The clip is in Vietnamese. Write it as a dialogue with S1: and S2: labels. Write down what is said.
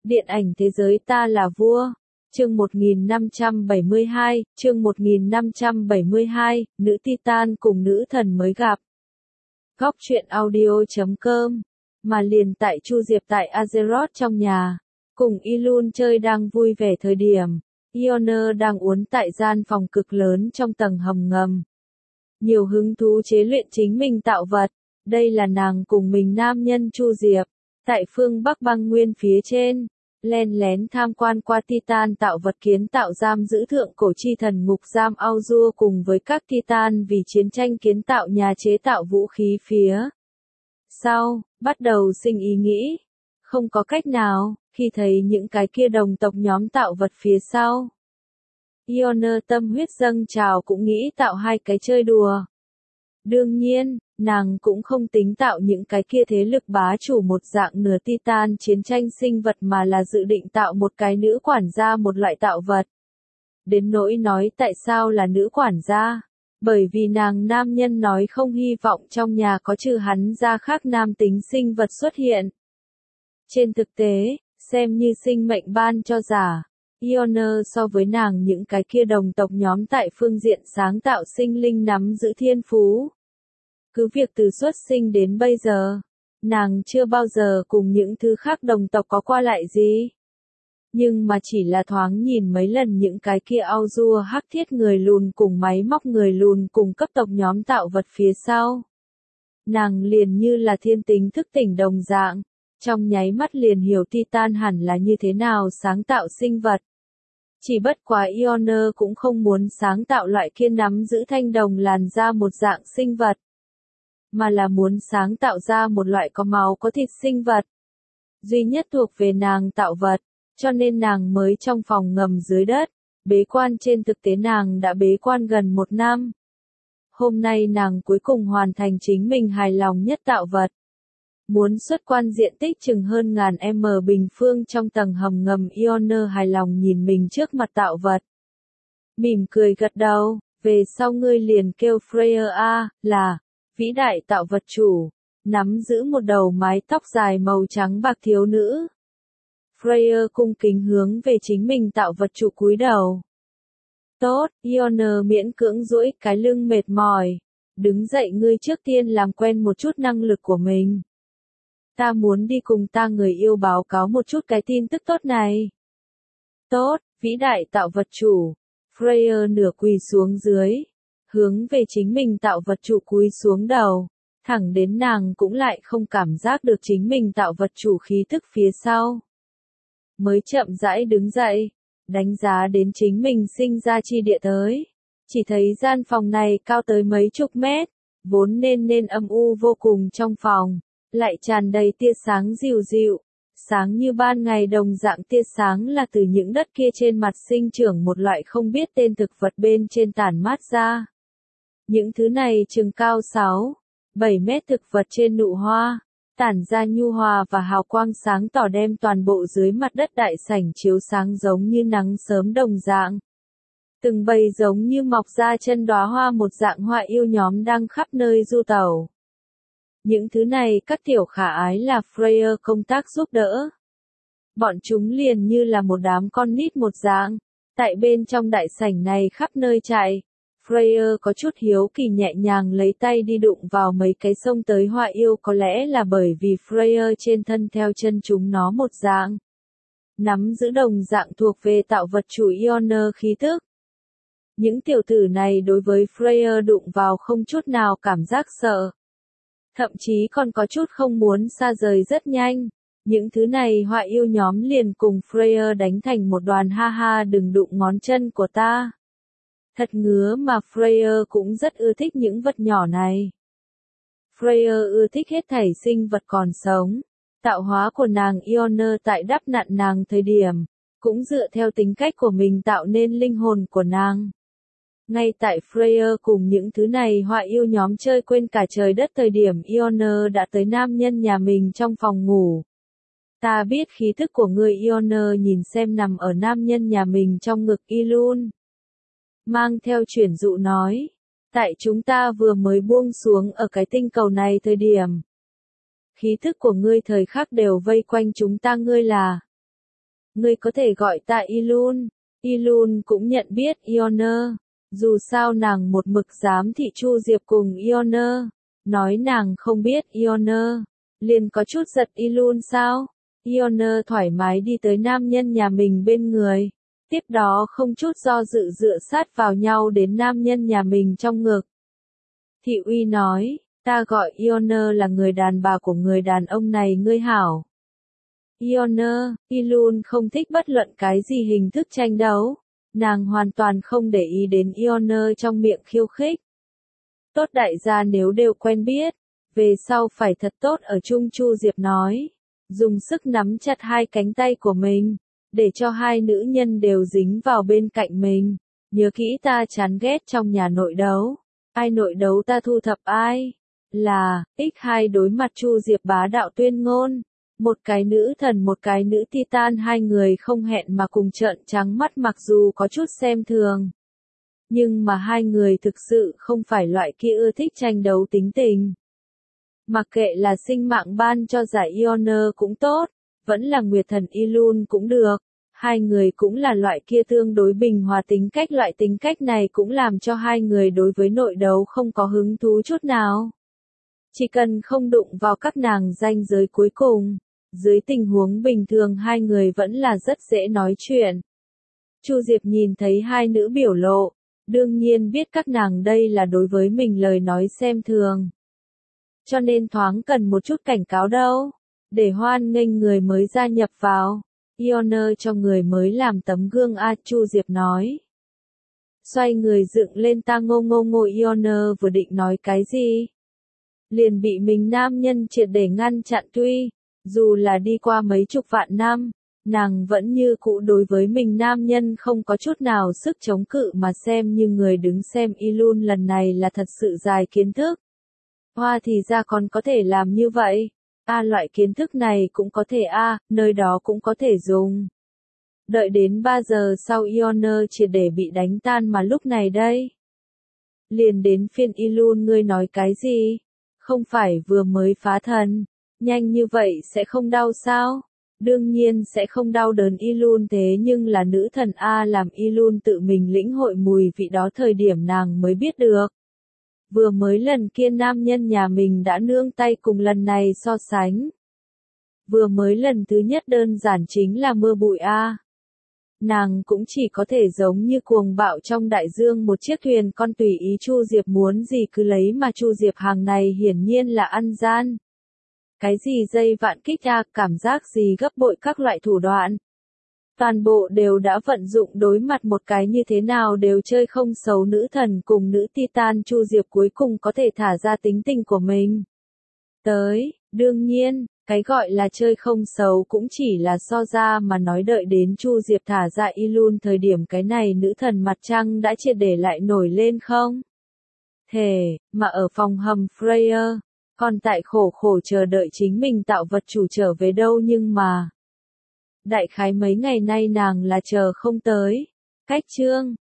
S1: Điện ảnh thế giới ta là vua. Chương 1572, nữ Titan cùng nữ thần mới gặp. Góc truyện audio.com. Mà liền tại Chu Diệp tại Azeroth trong nhà, cùng Elune chơi đang vui vẻ thời điểm, Ioner đang uốn tại gian phòng cực lớn trong tầng hầm ngầm. Nhiều hứng thú chế luyện chính mình tạo vật, đây là nàng cùng mình nam nhân Chu Diệp, tại phương Bắc băng nguyên phía trên, len lén tham quan qua Titan tạo vật kiến tạo giam giữ thượng cổ chi thần ngục giam Auzur cùng với các Titan vì chiến tranh kiến tạo nhà chế tạo vũ khí phía. Sau, bắt đầu sinh ý nghĩ, không có cách nào, khi thấy những cái kia đồng tộc nhóm tạo vật phía sau. Ioner tâm huyết dâng trào cũng nghĩ tạo hai cái chơi đùa. Đương nhiên, nàng cũng không tính tạo những cái kia thế lực bá chủ một dạng nửa Titan chiến tranh sinh vật mà là dự định tạo một cái nữ quản gia một loại tạo vật. Đến nỗi nói tại sao là nữ quản gia? Bởi vì nàng nam nhân nói không hy vọng trong nhà có trừ hắn ra khác nam tính sinh vật xuất hiện. Trên thực tế, xem như sinh mệnh ban cho giả, Ioner so với nàng những cái kia đồng tộc nhóm tại phương diện sáng tạo sinh linh nắm giữ thiên phú. Cứ việc từ xuất sinh đến bây giờ, nàng chưa bao giờ cùng những thứ khác đồng tộc có qua lại gì. Nhưng mà chỉ là thoáng nhìn mấy lần những cái kia Auzur hắc thiết người lùn cùng máy móc người lùn cùng cấp tộc nhóm tạo vật phía sau. Nàng liền như là thiên tính thức tỉnh đồng dạng, trong nháy mắt liền hiểu Titan hẳn là như thế nào sáng tạo sinh vật. Chỉ bất quá Ioner cũng không muốn sáng tạo loại kia nắm giữ thanh đồng làn da một dạng sinh vật, mà là muốn sáng tạo ra một loại có máu có thịt sinh vật, duy nhất thuộc về nàng tạo vật, cho nên nàng mới trong phòng ngầm dưới đất, bế quan. Trên thực tế nàng đã bế quan gần 1 năm. Hôm nay nàng cuối cùng hoàn thành chính mình hài lòng nhất tạo vật. Muốn xuất quan diện tích chừng hơn 1000 m bình phương trong tầng hầm ngầm. Ioner hài lòng nhìn mình trước mặt tạo vật, mỉm cười gật đầu, về sau ngươi liền kêu Freya là vĩ đại tạo vật chủ, nắm giữ một đầu mái tóc dài màu trắng bạc thiếu nữ. Freya cung kính hướng về chính mình tạo vật chủ cúi đầu. Tốt, Ioner miễn cưỡng duỗi cái lưng mệt mỏi, đứng dậy. Ngươi trước tiên làm quen một chút năng lực của mình. Ta muốn đi cùng ta người yêu báo cáo một chút cái tin tức tốt này. Tốt, vĩ đại tạo vật chủ. Freya nửa quỳ xuống dưới, hướng về chính mình tạo vật chủ cúi xuống đầu, thẳng đến nàng cũng lại không cảm giác được chính mình tạo vật chủ khí tức phía sau. Mới chậm rãi đứng dậy, đánh giá đến chính mình sinh ra chi địa tới. Chỉ thấy gian phòng này cao tới mấy chục mét, vốn nên âm u vô cùng trong phòng, lại tràn đầy tia sáng dịu dịu, sáng như ban ngày đồng dạng. Tia sáng là từ những đất kia trên mặt sinh trưởng một loại không biết tên thực vật bên trên tản mát ra. Những thứ này chừng cao 6-7 mét thực vật trên nụ hoa, tản ra nhu hòa và hào quang sáng tỏ đem toàn bộ dưới mặt đất đại sảnh chiếu sáng giống như nắng sớm đồng dạng. Từng bầy giống như mọc ra chân đóa hoa một dạng hoa yêu nhóm đang khắp nơi du tẩu. Những thứ này các tiểu khả ái là Freya công tác giúp đỡ. Bọn chúng liền như là một đám con nít một dạng, tại bên trong đại sảnh này khắp nơi chạy. Freya có chút hiếu kỳ nhẹ nhàng lấy tay đi đụng vào mấy cái xông tới hoa yêu, có lẽ là bởi vì Freya trên thân theo chân chúng nó một dạng, nắm giữ đồng dạng thuộc về tạo vật chủ Ioner khí tức. Những tiểu tử này đối với Freya đụng vào không chút nào cảm giác sợ, thậm chí còn có chút không muốn xa rời. Rất nhanh, những thứ này hoa yêu nhóm liền cùng Freya đánh thành một đoàn. Ha ha, đừng đụng ngón chân của ta. Thật ngứa mà. Freya cũng rất ưa thích những vật nhỏ này. Freya ưa thích hết thảy sinh vật còn sống. Tạo hóa của nàng Ioner tại đắp nặn nàng thời điểm, cũng dựa theo tính cách của mình tạo nên linh hồn của nàng. Ngay tại Freya cùng những thứ này hoa yêu nhóm chơi quên cả trời đất thời điểm, Ioner đã tới nam nhân nhà mình trong phòng ngủ. Ta biết khí thức của ngươi. Ioner nhìn xem nằm ở nam nhân nhà mình trong ngực Elune, mang theo chuyển dụ nói, tại chúng ta vừa mới buông xuống ở cái tinh cầu này thời điểm, khí thức của ngươi thời khắc đều vây quanh chúng ta. Ngươi là Ngươi có thể gọi ta Ilun. Ilun cũng nhận biết Ioner. Dù sao nàng một mực giám thị Chu Diệp cùng Ioner. Nói nàng không biết Ioner. Liền có chút giật Ilun sao? Ioner thoải mái đi tới nam nhân nhà mình bên người. Tiếp đó không chút do dự dựa sát vào nhau đến nam nhân nhà mình trong ngực. Thị uy nói, ta gọi Ioner là người đàn bà của người đàn ông này ngươi hảo. Ioner, Ilun không thích bất luận cái gì hình thức tranh đấu. Nàng hoàn toàn không để ý đến Ioner trong miệng khiêu khích. Tốt đại gia nếu đều quen biết, về sau phải thật tốt ở chung. Chu Diệp nói, dùng sức nắm chặt hai cánh tay của mình, để cho hai nữ nhân đều dính vào bên cạnh mình. Nhớ kỹ ta chán ghét trong nhà nội đấu. Ai nội đấu ta thu thập ai. Là, X2 đối mặt Chu Diệp bá đạo tuyên ngôn. Một cái nữ thần một cái nữ titan, hai người không hẹn mà cùng trợn trắng mắt mặc dù có chút xem thường. Nhưng mà hai người thực sự không phải loại kia ưa thích tranh đấu tính tình. Mặc kệ là sinh mạng ban cho giải Ioner cũng tốt, vẫn là Nguyệt thần Ilun cũng được. Hai người cũng là loại kia tương đối bình hòa tính cách, loại tính cách này cũng làm cho hai người đối với nội đấu không có hứng thú chút nào. Chỉ cần không đụng vào các nàng ranh giới cuối cùng, dưới tình huống bình thường hai người vẫn là rất dễ nói chuyện. Chu Diệp nhìn thấy hai nữ biểu lộ, đương nhiên biết các nàng đây là đối với mình lời nói xem thường. Cho nên thoáng cần một chút cảnh cáo đâu, để hoan nghênh người mới gia nhập vào. Ioner cho người mới làm tấm gương a, Chu Diệp nói. Xoay người dựng lên ta ngô ngô ngô. Ioner vừa định nói cái gì, liền bị mình nam nhân triệt để ngăn chặn. Tuy, dù là đi qua mấy chục vạn năm, nàng vẫn như cũ đối với mình nam nhân không có chút nào sức chống cự mà xem như người đứng xem. Ilun lần này là thật sự dài kiến thức. Hoa thì ra còn có thể làm như vậy. Loại kiến thức này cũng có thể nơi đó cũng có thể dùng. Đợi đến 3 giờ sau Ioner triệt để bị đánh tan mà lúc này đây. Liền đến phiên Ilun, ngươi nói cái gì? Không phải vừa mới phá thần, nhanh như vậy sẽ không đau sao? Đương nhiên sẽ không đau đớn Ilun, thế nhưng là nữ thần làm Ilun tự mình lĩnh hội mùi vị đó thời điểm nàng mới biết được. Vừa mới lần kia nam nhân nhà mình đã nương tay cùng lần này so sánh. Vừa mới lần thứ nhất đơn giản chính là mưa bụi Nàng cũng chỉ có thể giống như cuồng bạo trong đại dương một chiếc thuyền con, tùy ý Chu Diệp muốn gì cứ lấy mà Chu Diệp hàng này hiển nhiên là ăn gian. Cái gì dây vạn kích cảm giác gì gấp bội, các loại thủ đoạn. Toàn bộ đều đã vận dụng, đối mặt một cái như thế nào đều chơi không xấu nữ thần cùng nữ titan. Chu Diệp cuối cùng có thể thả ra tính tình của mình. Đương nhiên, cái gọi là chơi không xấu cũng chỉ là so ra mà nói. Đợi đến Chu Diệp thả ra Ilun thời điểm, cái này nữ thần mặt trăng đã triệt để lại nổi lên không? Mà ở phòng hầm Freya, còn tại khổ khổ chờ đợi chính mình tạo vật chủ trở về đâu, nhưng mà đại khái mấy ngày nay nàng là chờ không tới. Cách chương